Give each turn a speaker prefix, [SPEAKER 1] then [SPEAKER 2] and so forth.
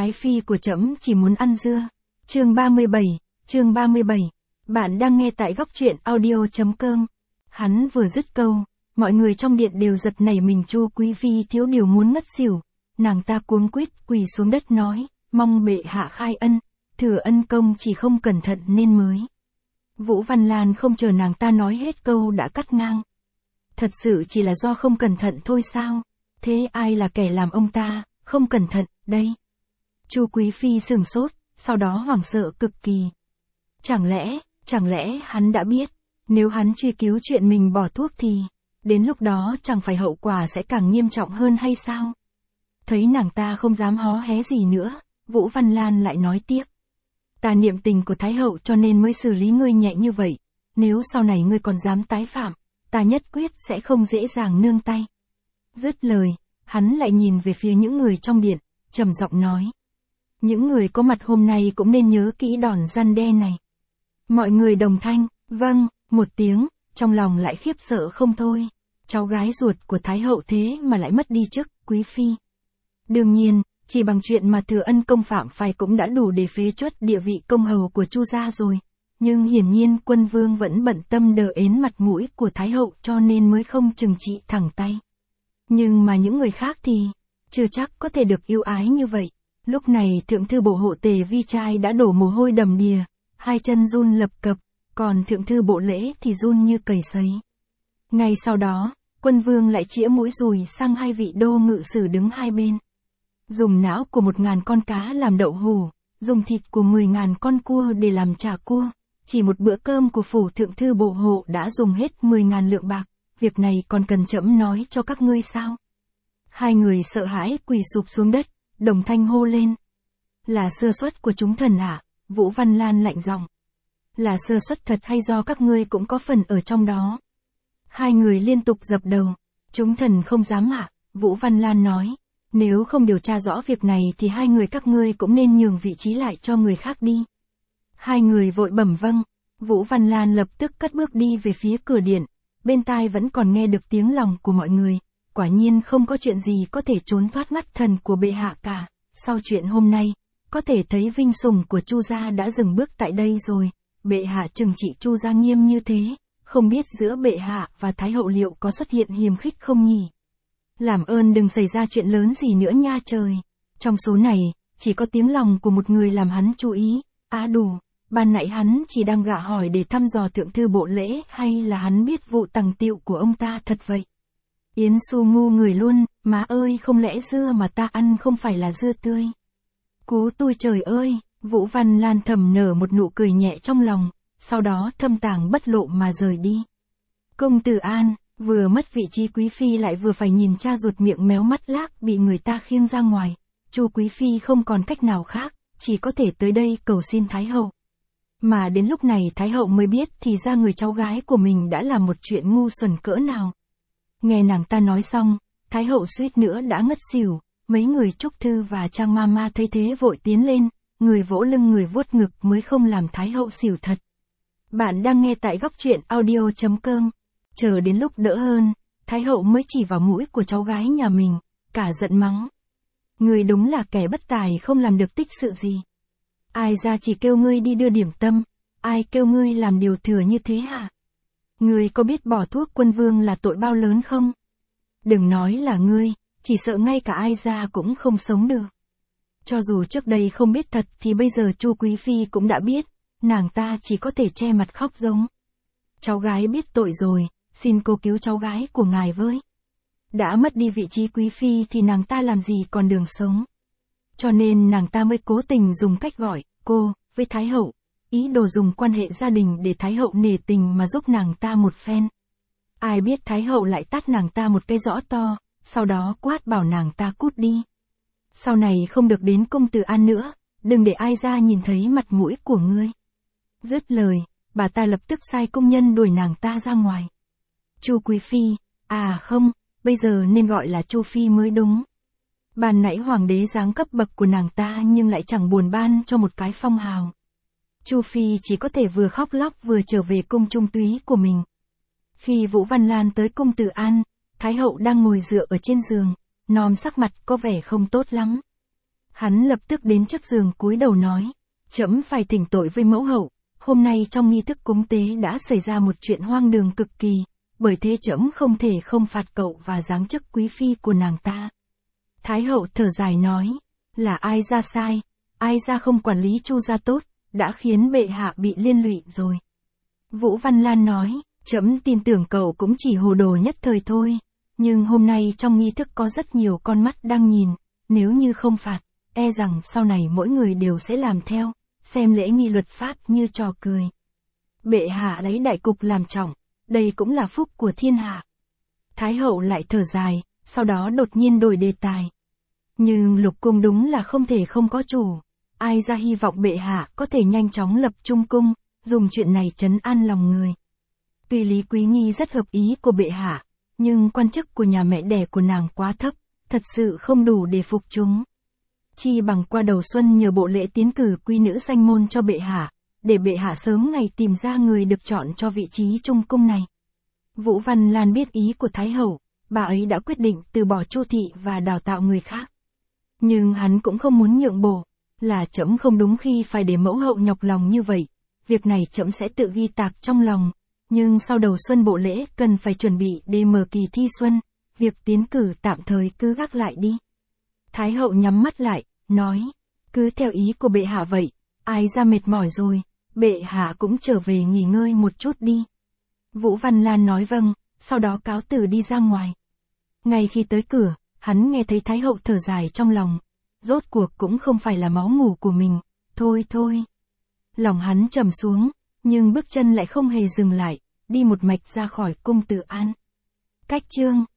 [SPEAKER 1] ái phi của trẫm chỉ muốn ăn dưa. Chương 37, chương 37. Bạn đang nghe tại góc truyện audio.com. Hắn vừa dứt câu, mọi người trong điện đều giật nảy mình. Chu quý phi thiếu điều muốn ngất xỉu. Nàng ta cuống quýt quỳ xuống đất nói, mong bệ hạ khai ân, thừa ân công chỉ không cẩn thận nên mới. Vũ Văn Lan không chờ nàng ta nói hết câu đã cắt ngang. Thật sự chỉ là do không cẩn thận thôi sao? Thế ai là kẻ làm ông ta không cẩn thận đây? Chu quý phi sửng sốt, sau đó hoảng sợ cực kỳ. Chẳng lẽ hắn đã biết, nếu hắn truy cứu chuyện mình bỏ thuốc thì, đến lúc đó chẳng phải hậu quả sẽ càng nghiêm trọng hơn hay sao? Thấy nàng ta không dám hó hé gì nữa, Vũ Văn Lan lại nói tiếp. Ta niệm tình của Thái hậu cho nên mới xử lý ngươi nhẹ như vậy, nếu sau này ngươi còn dám tái phạm, ta nhất quyết sẽ không dễ dàng nương tay. Dứt lời, hắn lại nhìn về phía những người trong điện, trầm giọng nói. Những người có mặt hôm nay cũng nên nhớ kỹ đòn răn đe này. Mọi người đồng thanh, vâng, một tiếng, trong lòng lại khiếp sợ không thôi. Cháu gái ruột của Thái hậu thế mà lại mất đi chức quý phi. Đương nhiên, chỉ bằng chuyện mà thừa ân công phạm phải cũng đã đủ để phế truất địa vị công hầu của Chu gia rồi. Nhưng hiển nhiên quân vương vẫn bận tâm đờ ến mặt mũi của Thái hậu cho nên mới không trừng trị thẳng tay. Nhưng mà những người khác thì, chưa chắc có thể được yêu ái như vậy. Lúc này thượng thư bộ hộ Tề Vi Trai đã đổ mồ hôi đầm đìa, hai chân run lập cập, còn thượng thư bộ Lễ thì run như cầy sấy. Ngay sau đó, quân vương lại chĩa mũi dùi sang hai vị đô ngự sử đứng hai bên. Dùng não của 1000 con cá làm đậu hủ, dùng thịt của 10.000 con cua để làm chả cua. Chỉ một bữa cơm của phủ thượng thư bộ hộ đã dùng hết 10.000 lượng bạc, việc này còn cần trẫm nói cho các ngươi sao? Hai người sợ hãi quỳ sụp xuống đất, đồng thanh hô lên. Là sơ suất của chúng thần ạ, Vũ Văn Lan lạnh giọng. Là sơ suất thật hay do các ngươi cũng có phần ở trong đó? Hai người liên tục dập đầu. Chúng thần không dám ạ, Vũ Văn Lan nói. Nếu không điều tra rõ việc này thì hai người các ngươi cũng nên nhường vị trí lại cho người khác đi. Hai người vội bẩm vâng. Vũ Văn Lan lập tức cất bước đi về phía cửa điện. Bên tai vẫn còn nghe được tiếng lòng của mọi người. Quả nhiên không có chuyện gì có thể trốn thoát mắt thần của bệ hạ cả. Sau chuyện hôm nay, có thể thấy vinh sủng của Chu gia đã dừng bước tại đây rồi. Bệ hạ trừng trị Chu gia nghiêm như thế, không biết giữa bệ hạ và Thái hậu liệu có xuất hiện hiềm khích không nhỉ? Làm ơn đừng xảy ra chuyện lớn gì nữa nha trời. Trong số này, chỉ có tiếng lòng của một người làm hắn chú ý. Đủ, ban nãy hắn chỉ đang gạ hỏi để thăm dò thượng thư bộ Lễ hay là hắn biết vụ tằng tiệu của ông ta thật vậy? Yến Xu ngu người luôn, má ơi không lẽ dưa mà ta ăn không phải là dưa tươi? Cú tôi trời ơi, Vũ Văn Lan thầm nở một nụ cười nhẹ trong lòng, sau đó thâm tàng bất lộ mà rời đi. Công tử An, vừa mất vị trí quý phi lại vừa phải nhìn cha ruột miệng méo mắt lác bị người ta khiêng ra ngoài. Chu quý phi không còn cách nào khác, chỉ có thể tới đây cầu xin Thái hậu. Mà đến lúc này Thái hậu mới biết thì ra người cháu gái của mình đã làm một chuyện ngu xuẩn cỡ nào. Nghe nàng ta nói xong, Thái hậu suýt nữa đã ngất xỉu, mấy người Trúc Thư và Trang Mama thấy thế vội tiến lên, người vỗ lưng người vuốt ngực mới không làm Thái hậu xỉu thật. Bạn đang nghe tại góc truyện audio.com. Chờ đến lúc đỡ hơn, Thái hậu mới chỉ vào mũi của cháu gái nhà mình, cả giận mắng. Người đúng là kẻ bất tài không làm được tích sự gì. Ai ra chỉ kêu ngươi đi đưa điểm tâm, ai kêu ngươi làm điều thừa như thế hả? Ngươi có biết bỏ thuốc quân vương là tội bao lớn không? Đừng nói là ngươi, chỉ sợ ngay cả ai ra cũng không sống được. Cho dù trước đây không biết thật thì bây giờ Chu quý phi cũng đã biết, nàng ta chỉ có thể che mặt khóc giống. Cháu gái biết tội rồi, xin cô cứu cháu gái của ngài với. Đã mất đi vị trí quý phi thì nàng ta làm gì còn đường sống. Cho nên nàng ta mới cố tình dùng cách gọi cô với Thái hậu, ý đồ dùng quan hệ gia đình để Thái hậu nể tình mà giúp nàng ta một phen. Ai biết Thái hậu lại tát nàng ta một cái rõ to, sau đó quát bảo nàng ta cút đi. Sau này không được đến công tử An nữa, đừng để ai ra nhìn thấy mặt mũi của ngươi. Dứt lời, bà ta lập tức sai công nhân đuổi nàng ta ra ngoài. Chu quý phi, không, bây giờ nên gọi là Chu phi mới đúng. Ban nãy hoàng đế giáng cấp bậc của nàng ta nhưng lại chẳng buồn ban cho một cái phong hào. Chu phi chỉ có thể vừa khóc lóc vừa trở về cung trung túy của mình. Khi Vũ Văn Lan tới cung Từ An, Thái hậu đang ngồi dựa ở trên giường, nòm sắc mặt có vẻ không tốt lắm. Hắn lập tức đến trước giường cúi đầu nói, trẫm phải thỉnh tội với mẫu hậu, hôm nay trong nghi thức cúng tế đã xảy ra một chuyện hoang đường cực kỳ, bởi thế trẫm không thể không phạt cậu và giáng chức quý phi của nàng ta. Thái hậu thở dài nói, là ai ra sai, ai ra không quản lý Chu gia tốt, đã khiến bệ hạ bị liên lụy rồi. Vũ Văn Lan nói, trẫm tin tưởng cậu cũng chỉ hồ đồ nhất thời thôi, nhưng hôm nay trong nghi thức có rất nhiều con mắt đang nhìn, nếu như không phạt, e rằng sau này mỗi người đều sẽ làm theo, xem lễ nghi luật pháp như trò cười. Bệ hạ lấy đại cục làm trọng, đây cũng là phúc của thiên hạ. Thái hậu lại thở dài, sau đó đột nhiên đổi đề tài. Nhưng lục cung đúng là không thể không có chủ, ai ra hy vọng bệ hạ có thể nhanh chóng lập trung cung, dùng chuyện này trấn an lòng người. Tuy Lý Quý Nghi rất hợp ý của bệ hạ, nhưng quan chức của nhà mẹ đẻ của nàng quá thấp, thật sự không đủ để phục chúng. Chi bằng qua đầu xuân nhờ bộ lễ tiến cử quý nữ danh môn cho bệ hạ, để bệ hạ sớm ngày tìm ra người được chọn cho vị trí trung cung này. Vũ Văn Lan biết ý của Thái hậu, bà ấy đã quyết định từ bỏ Chu thị và đào tạo người khác. Nhưng hắn cũng không muốn nhượng bộ, là trẫm không đúng khi phải để mẫu hậu nhọc lòng như vậy, việc này trẫm sẽ tự ghi tạc trong lòng, nhưng sau đầu xuân bộ lễ cần phải chuẩn bị để mở kỳ thi xuân, việc tiến cử tạm thời cứ gác lại đi. Thái hậu nhắm mắt lại, nói, cứ theo ý của bệ hạ vậy, ai ra mệt mỏi rồi, bệ hạ cũng trở về nghỉ ngơi một chút đi. Vũ Văn Lan nói vâng, sau đó cáo từ đi ra ngoài. Ngay khi tới cửa, hắn nghe thấy Thái hậu thở dài trong lòng, rốt cuộc cũng không phải là máu mủ của mình, thôi thôi. Lòng hắn trầm xuống, nhưng bước chân lại không hề dừng lại, đi một mạch ra khỏi cung Từ An. Cách chương